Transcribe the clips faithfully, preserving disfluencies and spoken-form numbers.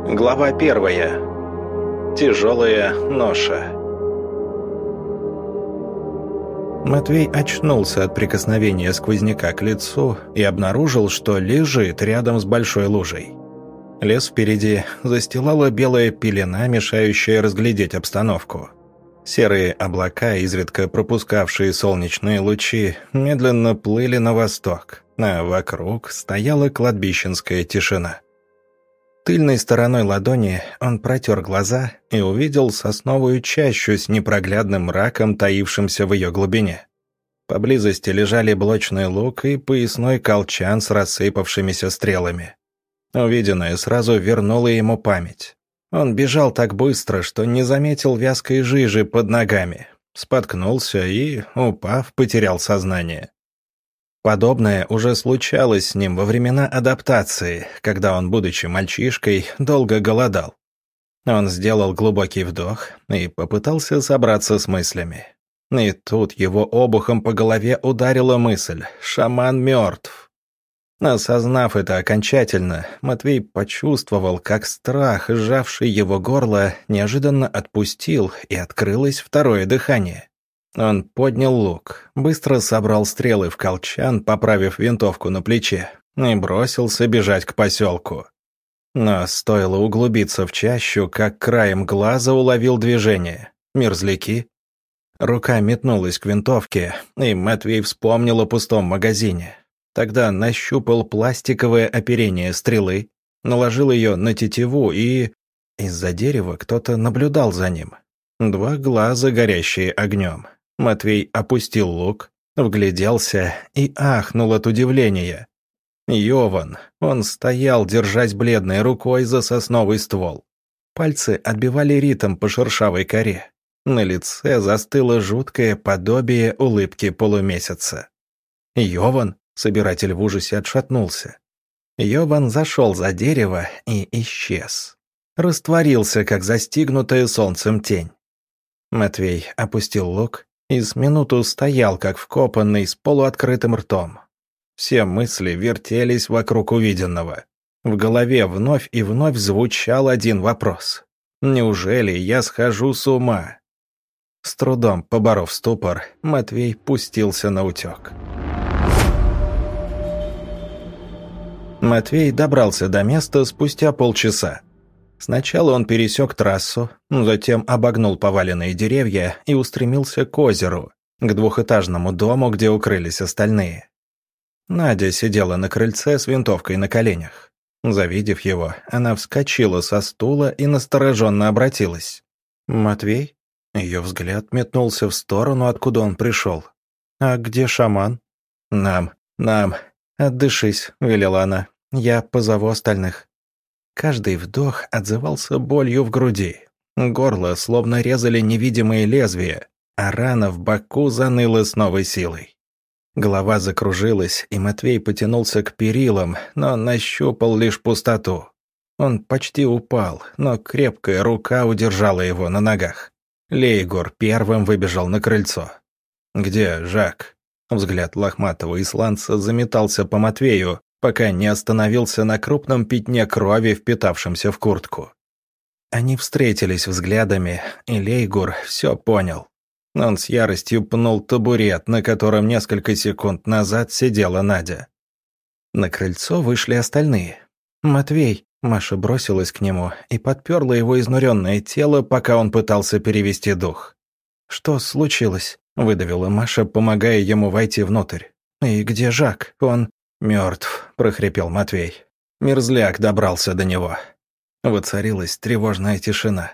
Глава первая. Тяжелая ноша. Матвей очнулся от прикосновения сквозняка к лицу и обнаружил, что лежит рядом с большой лужей. Лес впереди застилала белая пелена, мешающая разглядеть обстановку. Серые облака, изредка пропускавшие солнечные лучи, медленно плыли на восток, а вокруг стояла кладбищенская тишина. Тыльной стороной ладони он протер глаза и увидел сосновую чащу с непроглядным мраком, таившимся в ее глубине. Поблизости лежали блочный лук и поясной колчан с рассыпавшимися стрелами. Увиденное сразу вернуло ему память. Он бежал так быстро, что не заметил вязкой жижи под ногами, споткнулся и, упав, потерял сознание. Подобное уже случалось с ним во времена адаптации, когда он, будучи мальчишкой, долго голодал. Он сделал глубокий вдох и попытался собраться с мыслями. И тут его обухом по голове ударила мысль: шаман мертв. Осознав это окончательно, Матвей почувствовал, как страх, сжавший его горло, неожиданно отпустил, и открылось второе дыхание. Он поднял лук, быстро собрал стрелы в колчан, поправив винтовку на плече, и бросился бежать к поселку. Но стоило углубиться в чащу, как краем глаза уловил движение. Мерзляки. Рука метнулась к винтовке, и Матвей вспомнил о пустом магазине. Тогда нащупал пластиковое оперение стрелы, наложил ее на тетиву и... Из-за дерева кто-то наблюдал за ним. Два глаза, горящие огнем. Матвей опустил лук, вгляделся и ахнул от удивления. Йован, он стоял, держась бледной рукой за сосновый ствол. Пальцы отбивали ритм по шершавой коре. На лице застыло жуткое подобие улыбки полумесяца. Йован? Собиратель в ужасе отшатнулся. Йован зашел за дерево и исчез. Растворился, как застигнутая солнцем тень. Матвей опустил лук и с минуту стоял, как вкопанный, с полуоткрытым ртом. Все мысли вертелись вокруг увиденного. В голове вновь и вновь звучал один вопрос: неужели я схожу с ума? С трудом поборов ступор, Матвей пустился наутек. Матвей добрался до места спустя полчаса. Сначала он пересек трассу, затем обогнул поваленные деревья и устремился к озеру, к двухэтажному дому, где укрылись остальные. Надя сидела на крыльце с винтовкой на коленях. Завидев его, она вскочила со стула и настороженно обратилась. «Матвей?» Ее взгляд метнулся в сторону, откуда он пришел. «А где шаман?» «Нам, нам...» «Отдышись», — велела она. «Я позову остальных». Каждый вдох отзывался болью в груди. Горло словно резали невидимые лезвия, а рана в боку заныла с новой силой. Голова закружилась, и Матвей потянулся к перилам, но нащупал лишь пустоту. Он почти упал, но крепкая рука удержала его на ногах. Лейгор первым выбежал на крыльцо. «Где Жак?» Взгляд лохматого исландца заметался по Матвею, пока не остановился на крупном пятне крови, впитавшемся в куртку. Они встретились взглядами, и Лейгор все понял. Он с яростью пнул табурет, на котором несколько секунд назад сидела Надя. На крыльцо вышли остальные. «Матвей!» — Маша бросилась к нему и подперла его изнуренное тело, пока он пытался перевести дух. «Что случилось?» — выдавила Маша, помогая ему войти внутрь. «И где Жак? Он...» «Мертв», — прохрипел Матвей. Мерзляк добрался до него. Воцарилась тревожная тишина.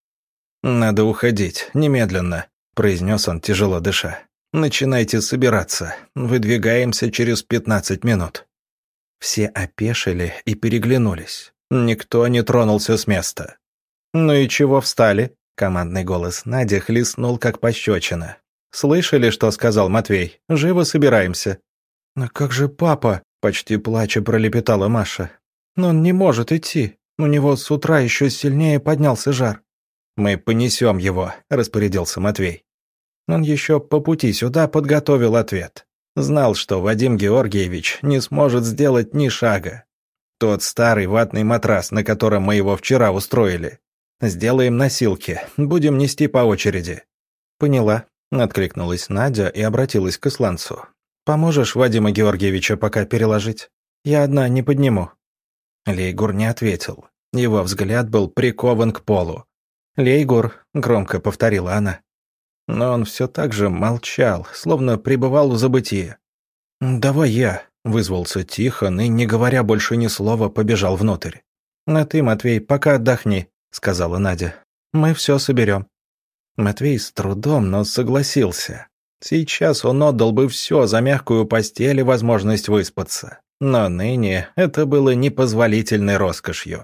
«Надо уходить, немедленно», — произнес он, тяжело дыша. «Начинайте собираться. Выдвигаемся через пятнадцать минут». Все опешили и переглянулись. Никто не тронулся с места. «Ну и чего встали?» — командный голос Нади хлестнул, как пощечина. «Слышали, что сказал Матвей? Живо собираемся». «Но как же папа?» — почти плача пролепетала Маша. «Но он не может идти. У него с утра еще сильнее поднялся жар». «Мы понесем его», — распорядился Матвей. Он еще по пути сюда подготовил ответ. Знал, что Вадим Георгиевич не сможет сделать ни шага. Тот старый ватный матрас, на котором мы его вчера устроили. Сделаем носилки, будем нести по очереди». «Поняла», — откликнулась Надя и обратилась к исландцу. «Поможешь Вадима Георгиевича пока переложить? Я одна не подниму». Лейгур не ответил. Его взгляд был прикован к полу. «Лейгур», — громко повторила она. Но он все так же молчал, словно пребывал в забытии. «Давай я», — вызвался Тихон и, не говоря больше ни слова, побежал внутрь. «А ты, Матвей, пока отдохни», — сказала Надя. «Мы все соберем». Матвей с трудом, но согласился. Сейчас он отдал бы все за мягкую постель и возможность выспаться. Но ныне это было непозволительной роскошью.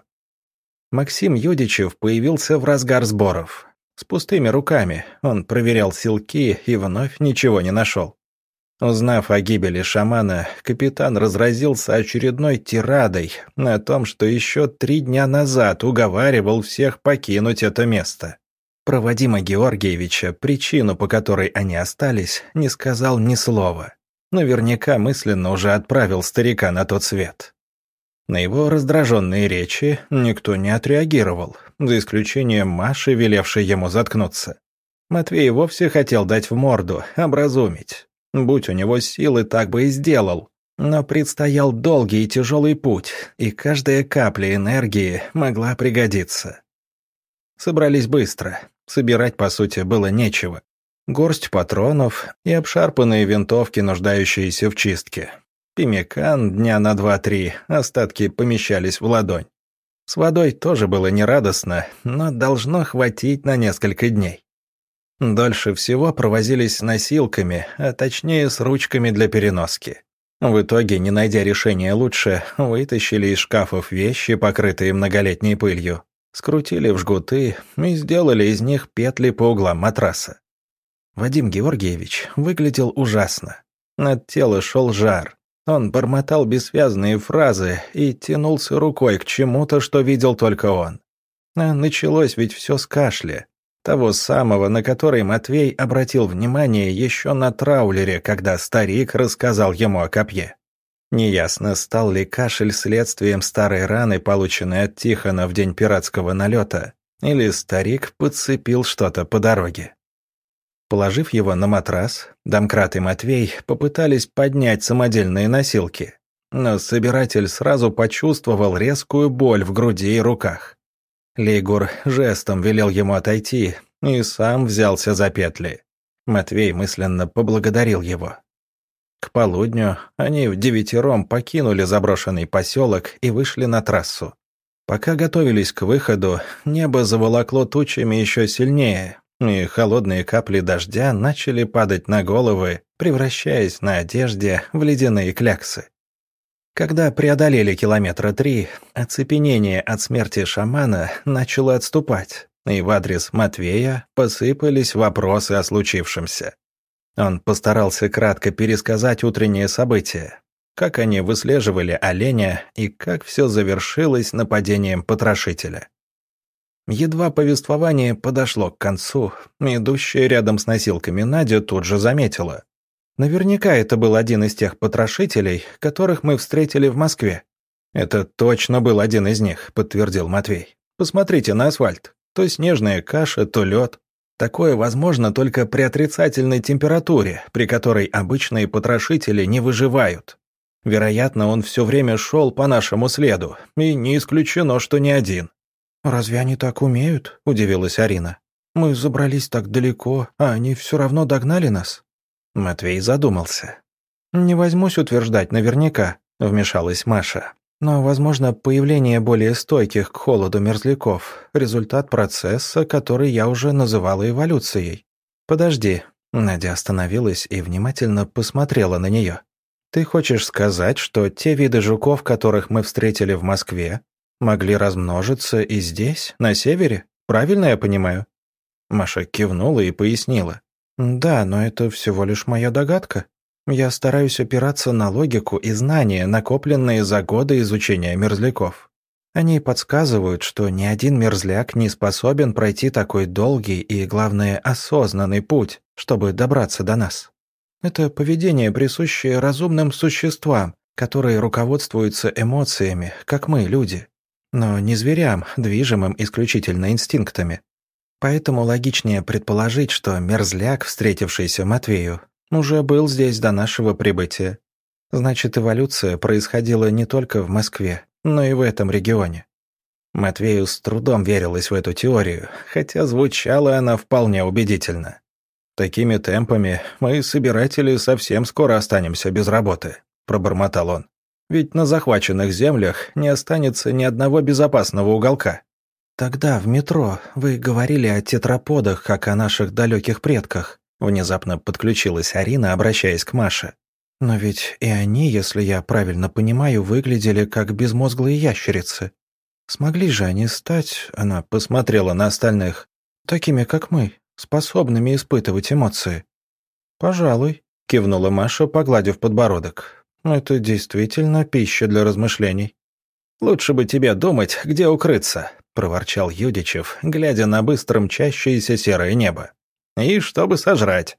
Максим Юдичев появился в разгар сборов. С пустыми руками он проверял силки и вновь ничего не нашел. Узнав о гибели шамана, капитан разразился очередной тирадой о том, что еще три дня назад уговаривал всех покинуть это место. Про Вадима Георгиевича, причину, по которой они остались, не сказал ни слова. Наверняка мысленно уже отправил старика на тот свет. На его раздраженные речи никто не отреагировал, за исключением Маши, велевшей ему заткнуться. Матвей вовсе хотел дать в морду, образумить. Будь у него силы, так бы и сделал. Но предстоял долгий и тяжелый путь, и каждая капля энергии могла пригодиться. Собрались быстро. Собирать, по сути, было нечего. Горсть патронов и обшарпанные винтовки, нуждающиеся в чистке. Пимикан дня на два-три, остатки помещались в ладонь. С водой тоже было нерадостно, но должно хватить на несколько дней. Дольше всего провозились с носилками, а точнее с ручками для переноски. В итоге, не найдя решения лучше, вытащили из шкафов вещи, покрытые многолетней пылью, скрутили в жгуты и сделали из них петли по углам матраса. Вадим Георгиевич выглядел ужасно. От тела шел жар. Он бормотал бессвязные фразы и тянулся рукой к чему-то, что видел только он. А началось ведь все с кашля. Того самого, на который Матвей обратил внимание еще на траулере, когда старик рассказал ему о копье. Неясно, стал ли кашель следствием старой раны, полученной от Тихона в день пиратского налета, или старик подцепил что-то по дороге. Положив его на матрас, домкрат и Матвей попытались поднять самодельные носилки, но собиратель сразу почувствовал резкую боль в груди и руках. Лейгур жестом велел ему отойти и сам взялся за петли. Матвей мысленно поблагодарил его. К полудню они вдевятером покинули заброшенный поселок и вышли на трассу. Пока готовились к выходу, небо заволокло тучами еще сильнее, и холодные капли дождя начали падать на головы, превращаясь на одежде в ледяные кляксы. Когда преодолели километра три, оцепенение от смерти шамана начало отступать, и в адрес Матвея посыпались вопросы о случившемся. Он постарался кратко пересказать утренние события, как они выслеживали оленя и как все завершилось нападением потрошителя. Едва повествование подошло к концу, идущая рядом с носилками Надя тут же заметила. Наверняка это был один из тех потрошителей, которых мы встретили в Москве. «Это точно был один из них», — подтвердил Матвей. «Посмотрите на асфальт. То снежная каша, то лед. Такое возможно только при отрицательной температуре, при которой обычные потрошители не выживают. Вероятно, он все время шел по нашему следу, и не исключено, что не один». «Разве они так умеют?» — удивилась Арина. «Мы забрались так далеко, а они все равно догнали нас». Матвей задумался. «Не возьмусь утверждать наверняка», — вмешалась Маша. «Но, возможно, появление более стойких к холоду мерзляков — результат процесса, который я уже называла эволюцией». «Подожди», — Надя остановилась и внимательно посмотрела на нее. «Ты хочешь сказать, что те виды жуков, которых мы встретили в Москве, могли размножиться и здесь, на севере? Правильно я понимаю?» Маша кивнула и пояснила. «Да, но это всего лишь моя догадка. Я стараюсь опираться на логику и знания, накопленные за годы изучения мерзляков. Они подсказывают, что ни один мерзляк не способен пройти такой долгий и, главное, осознанный путь, чтобы добраться до нас. Это поведение, присущее разумным существам, которые руководствуются эмоциями, как мы, люди, но не зверям, движимым исключительно инстинктами. Поэтому логичнее предположить, что мерзляк, встретившийся Матвею, уже был здесь до нашего прибытия. Значит, эволюция происходила не только в Москве, но и в этом регионе. Матвею с трудом верилось в эту теорию, хотя звучала она вполне убедительно. «Такими темпами мы, собиратели, совсем скоро останемся без работы», — пробормотал он. «Ведь на захваченных землях не останется ни одного безопасного уголка». «Тогда в метро вы говорили о тетраподах, как о наших далеких предках», — внезапно подключилась Арина, обращаясь к Маше. «Но ведь и они, если я правильно понимаю, выглядели как безмозглые ящерицы. Смогли же они стать, она посмотрела на остальных, такими, как мы, способными испытывать эмоции?» «Пожалуй», — кивнула Маша, погладив подбородок. «Это действительно пища для размышлений». «Лучше бы тебе думать, где укрыться», — проворчал Юдичев, глядя на быстро мчащееся серое небо. «И чтобы сожрать».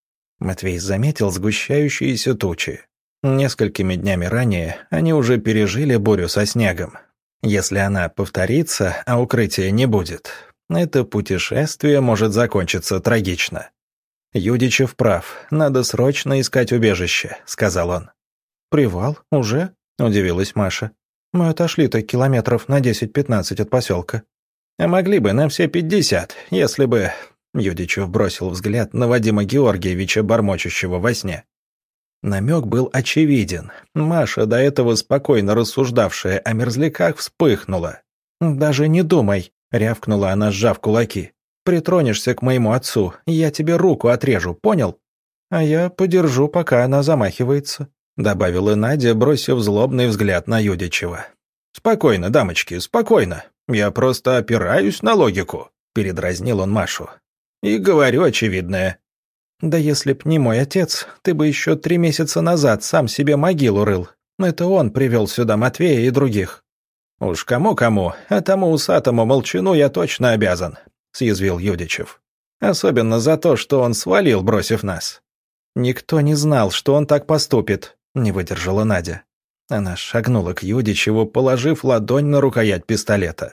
Матвей заметил сгущающиеся тучи. Несколькими днями ранее они уже пережили бурю со снегом. Если она повторится, а укрытия не будет, это путешествие может закончиться трагично. «Юдичев прав, надо срочно искать убежище», — сказал он. «Привал? Уже?» — удивилась Маша. «Мы отошли-то километров на десять-пятнадцать от поселка». «А могли бы на все пятьдесят, если бы...» Юдичев бросил взгляд на Вадима Георгиевича, бормочущего во сне. Намек был очевиден. Маша, до этого спокойно рассуждавшая о мерзляках, вспыхнула. «Даже не думай», — рявкнула она, сжав кулаки. «Притронешься к моему отцу, я тебе руку отрежу, понял? А я подержу, пока она замахивается», — добавила Надя, бросив злобный взгляд на Юдичева. «Спокойно, дамочки, спокойно. Я просто опираюсь на логику», — передразнил он Машу. «И говорю очевидное». «Да если б не мой отец, ты бы еще три месяца назад сам себе могилу рыл. Это он привел сюда Матвея и других». «Уж кому-кому, а тому усатому молчану я точно обязан», — съязвил Юдичев. «Особенно за то, что он свалил, бросив нас». «Никто не знал, что он так поступит», — не выдержала Надя. Она шагнула к Юдичеву, положив ладонь на рукоять пистолета.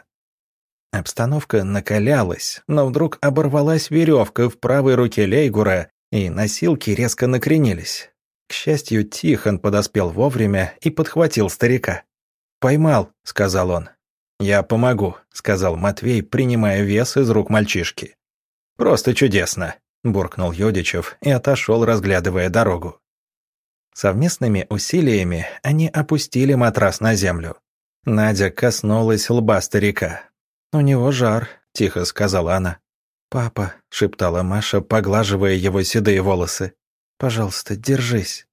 Обстановка накалялась, но вдруг оборвалась веревка в правой руке Лейгура, и носилки резко накренились. К счастью, Тихон подоспел вовремя и подхватил старика. «Поймал», — сказал он. «Я помогу», — сказал Матвей, принимая вес из рук мальчишки. «Просто чудесно», — буркнул Юдичев и отошел, разглядывая дорогу. Совместными усилиями они опустили матрас на землю. Надя коснулась лба старика. «У него жар», — тихо сказала она. «Папа», — шептала Маша, поглаживая его седые волосы. «Пожалуйста, держись».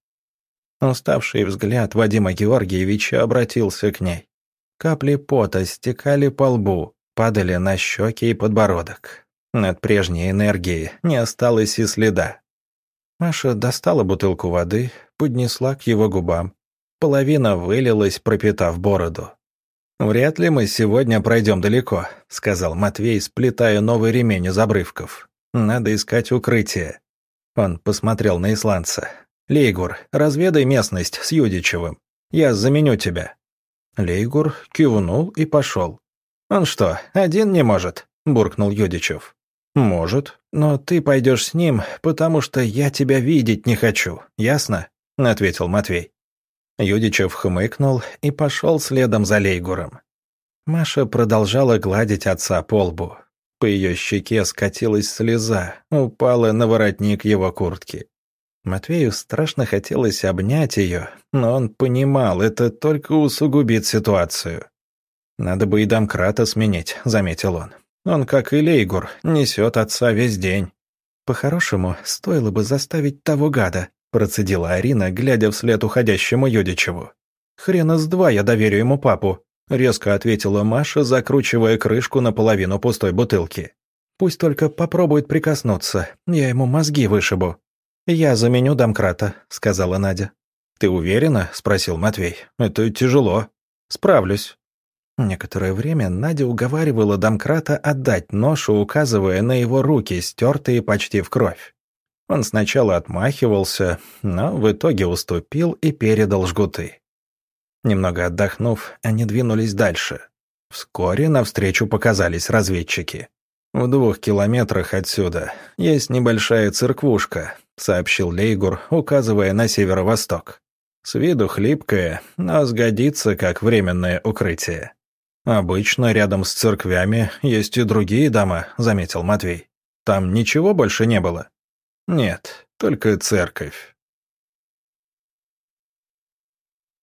Уставший взгляд Вадима Георгиевича обратился к ней. Капли пота стекали по лбу, падали на щеки и подбородок. От прежней энергии не осталось и следа. Маша достала бутылку воды, поднесла к его губам. Половина вылилась, пропитав бороду. «Вряд ли мы сегодня пройдем далеко», — сказал Матвей, сплетая новый ремень из обрывков. «Надо искать укрытие». Он посмотрел на исландца. «Лейгур, разведай местность с Юдичевым. Я заменю тебя». Лейгур кивнул и пошел. «Он что, один не может?» — буркнул Юдичев. «Может, но ты пойдешь с ним, потому что я тебя видеть не хочу, ясно?» — ответил Матвей. Юдичев хмыкнул и пошел следом за Лейгуром. Маша продолжала гладить отца по лбу. По ее щеке скатилась слеза, упала на воротник его куртки. Матвею страшно хотелось обнять ее, но он понимал, это только усугубит ситуацию. «Надо бы и домкрата сменить», — заметил он. «Он, как и Лейгур, несет отца весь день». «По-хорошему, стоило бы заставить того гада», — процедила Арина, глядя вслед уходящему Юдичеву. «Хрена с два я доверю ему папу», — резко ответила Маша, закручивая крышку наполовину пустой бутылки. «Пусть только попробует прикоснуться, я ему мозги вышибу». «Я заменю домкрата», — сказала Надя. «Ты уверена?» — спросил Матвей. «Это тяжело». «Справлюсь». Некоторое время Надя уговаривала домкрата отдать ношу, указывая на его руки, стертые почти в кровь. Он сначала отмахивался, но в итоге уступил и передал жгуты. Немного отдохнув, они двинулись дальше. Вскоре навстречу показались разведчики. «В двух километрах отсюда есть небольшая церквушка», — сообщил Лейгур, указывая на северо-восток. «С виду хлипкая, но сгодится как временное укрытие». «Обычно рядом с церквями есть и другие дома», — заметил Матвей. «Там ничего больше не было?» «Нет, только церковь.